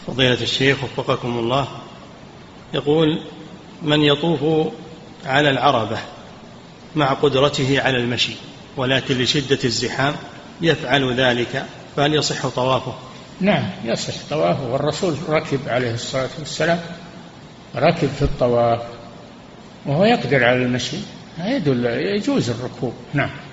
فضيلة الشيخ وفقكم الله، يقول: من يطوف على العربة مع قدرته على المشي ولكن لشدة الزحام يفعل ذلك، فهل يصح طوافه؟ نعم يصح طوافه، والرسول ركب عليه الصلاة والسلام، ركب في الطواف وهو يقدر على المشي، يجوز الركوب. نعم.